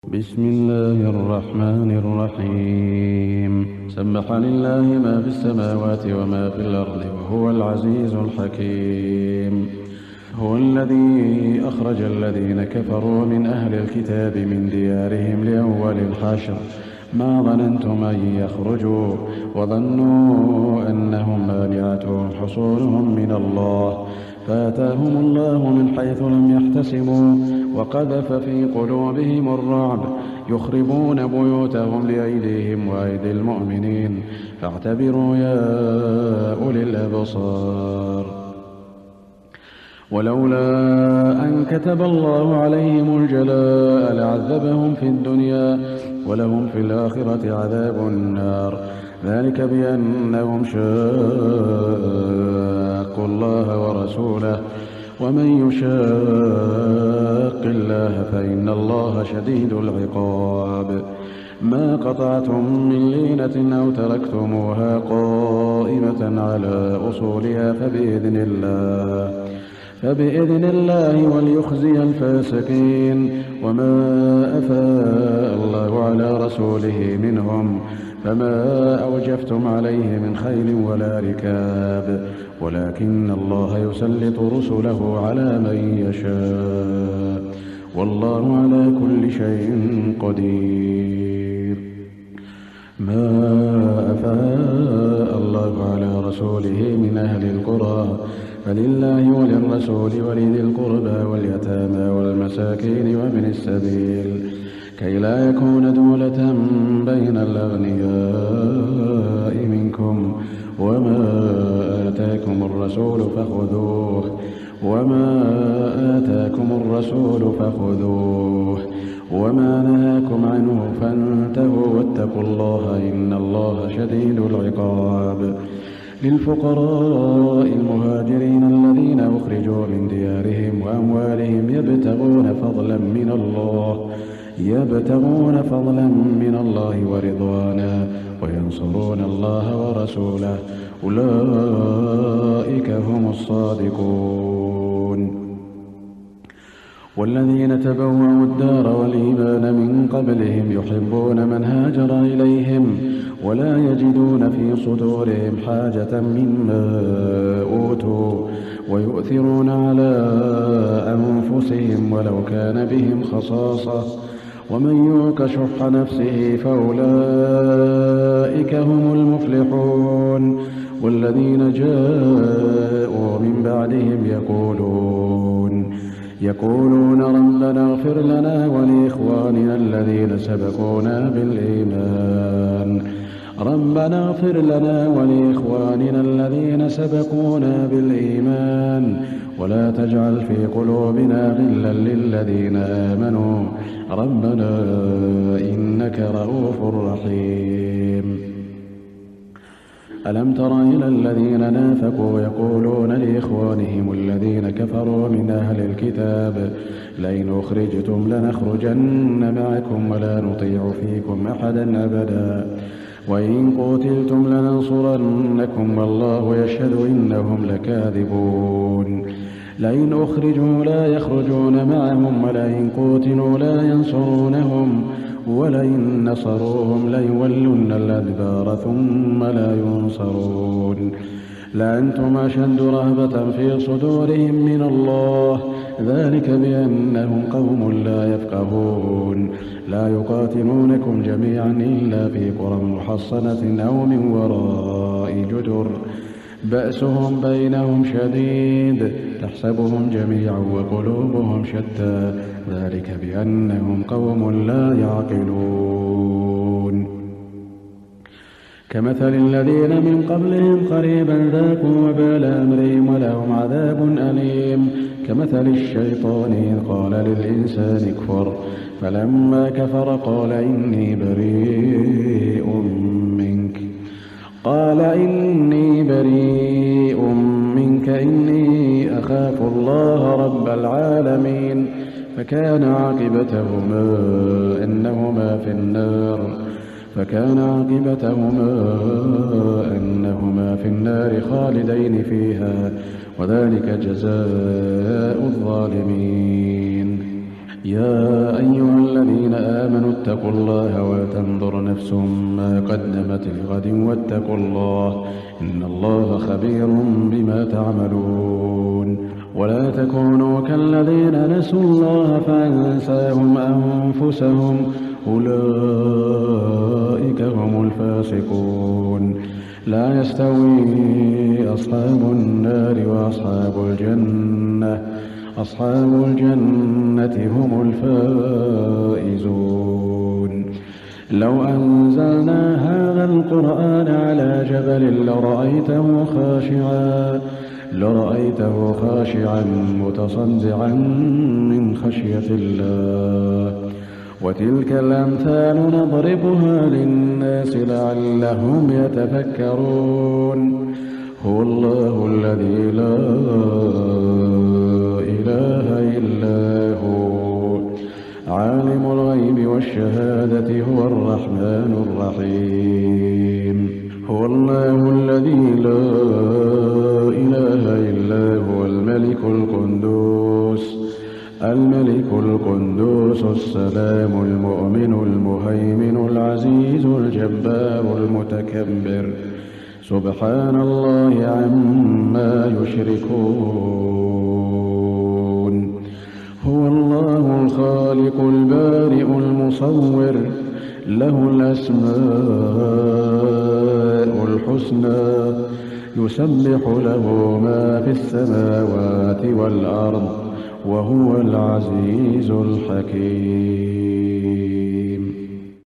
بسم الله الرحمن الرحيم. سبح لله ما في السماوات وما في الأرض وهو العزيز الحكيم. هو الذي أخرج الذين كفروا من أهل الكتاب من ديارهم لأول الحشر ما ظننتم أن يخرجوا وظنوا أنهم مانعتهم حصولهم من الله فآتاهم الله من حيث لم يحتسبوا وقذف في قلوبهم الرعب يخربون بيوتهم بأيديهم وأيدي المؤمنين فاعتبروا يا أولي الأبصار. ولولا أن كتب الله عليهم الجلاء لعذبهم في الدنيا ولهم في الآخرة عذاب النار ذلك بأنهم شاقوا الله ورسوله ومن يشاق الله فإن الله شديد العقاب. ما قطعتم من لينة أو تركتموها قائمة على أصولها فبإذن الله وليخزي الفاسقين. وما أفاء الله على رسوله منهم فما أوجفتم عليه من خيل ولا ركاب ولكن الله يسلط رسله على من يشاء والله على كل شيء قدير. ما أفاء الله على رسوله من أهل القرى فلله وللرسول ولذي القربى واليتامى والمساكين وابن السبيل كي لا يكون دولة بين الأغنياء منكم. وما آتاكم الرسول فخذوه وما نهاكم عنه فانتهوا واتقوا الله إن الله شديد العقاب. للفقراء المهاجرين الذين أخرجوا من ديارهم وأموالهم يبتغون فضلا من الله ورضوانا وينصرون الله ورسوله أولئك هم الصادقون. والذين تبوأوا الدار والإيمان من قبلهم يحبون من هاجر إليهم ولا يجدون في صدورهم حاجة مما أوتوا ويؤثرون على أنفسهم ولو كان بهم خصاصة ومن يوق شح نفسه فأولئك هم المفلحون. والذين جاءوا من بعدهم يقولون ربنا اغفر لنا ولإخواننا الذين سبقونا بالإيمان ولا تجعل في قلوبنا غلا للذين آمنوا ربنا إنك رؤوف رحيم. ألم تر إلى الذين نافقوا يقولون لإخوانهم الذين كفروا من أهل الكتاب لئن أخرجتم لنخرجن معكم ولا نطيع فيكم أحدا أبدا وإن قتلتم لننصرنكم والله يشهد إنهم لكاذبون. لئن أخرجوا لا يخرجون معهم ولئن قتلوا لا ينصرونهم ولئن نصروهم ليولن الأدبار ثم لا ينصرون. لأنتم أشد رهبة في صدورهم من الله ذلك بأنهم قوم لا يفقهون. لا يقاتلونكم جميعا إلا في قرى محصنة أو من وراء جدر بأسهم بينهم شديد تحسبهم جميعا وقلوبهم شتى ذلك بأنهم قوم لا يعقلون. كمثل الذين من قبلهم قريبا ذاقوا وبال أمرهم ولهم عذاب أليم. كمثل الشيطان إذ قال للإنسان اكفر فلما كفر قال إني بريء منك إني أخاف الله رب العالمين. فكان عاقبتهما أنهما في النار خالدين فيها وذلك جزاء الظالمين. يا أيها الذين آمنوا فاتقوا الله ولتنظر نفس ما قدمت لغد واتقوا الله إن الله خبير بما تعملون ولا تكونوا كالذين نسوا الله فأنساهم أنفسهم أولئك هم الفاسقون لا يستوي أصحاب النار وأصحاب الجنة أصحاب الجنة هم الفائزون لو أنزلنا هذا القرآن على جبل لرأيته خاشعا متصدعا من خشية الله وتلك الأمثال نضربها للناس لعلهم يتفكرون هو الله الذي لا إله إلا هو عالم الغيب والشهادة هو الرحمن الرحيم هو الله الذي لا إله إلا هو الملك القدوس السلام المؤمن المهيمن العزيز الجبار المتكبر سبحان الله عما يشركون هو الله الخالق البارئ المصور له الأسماء الحسنى يسبح له ما في السماوات والأرض وهو العزيز الحكيم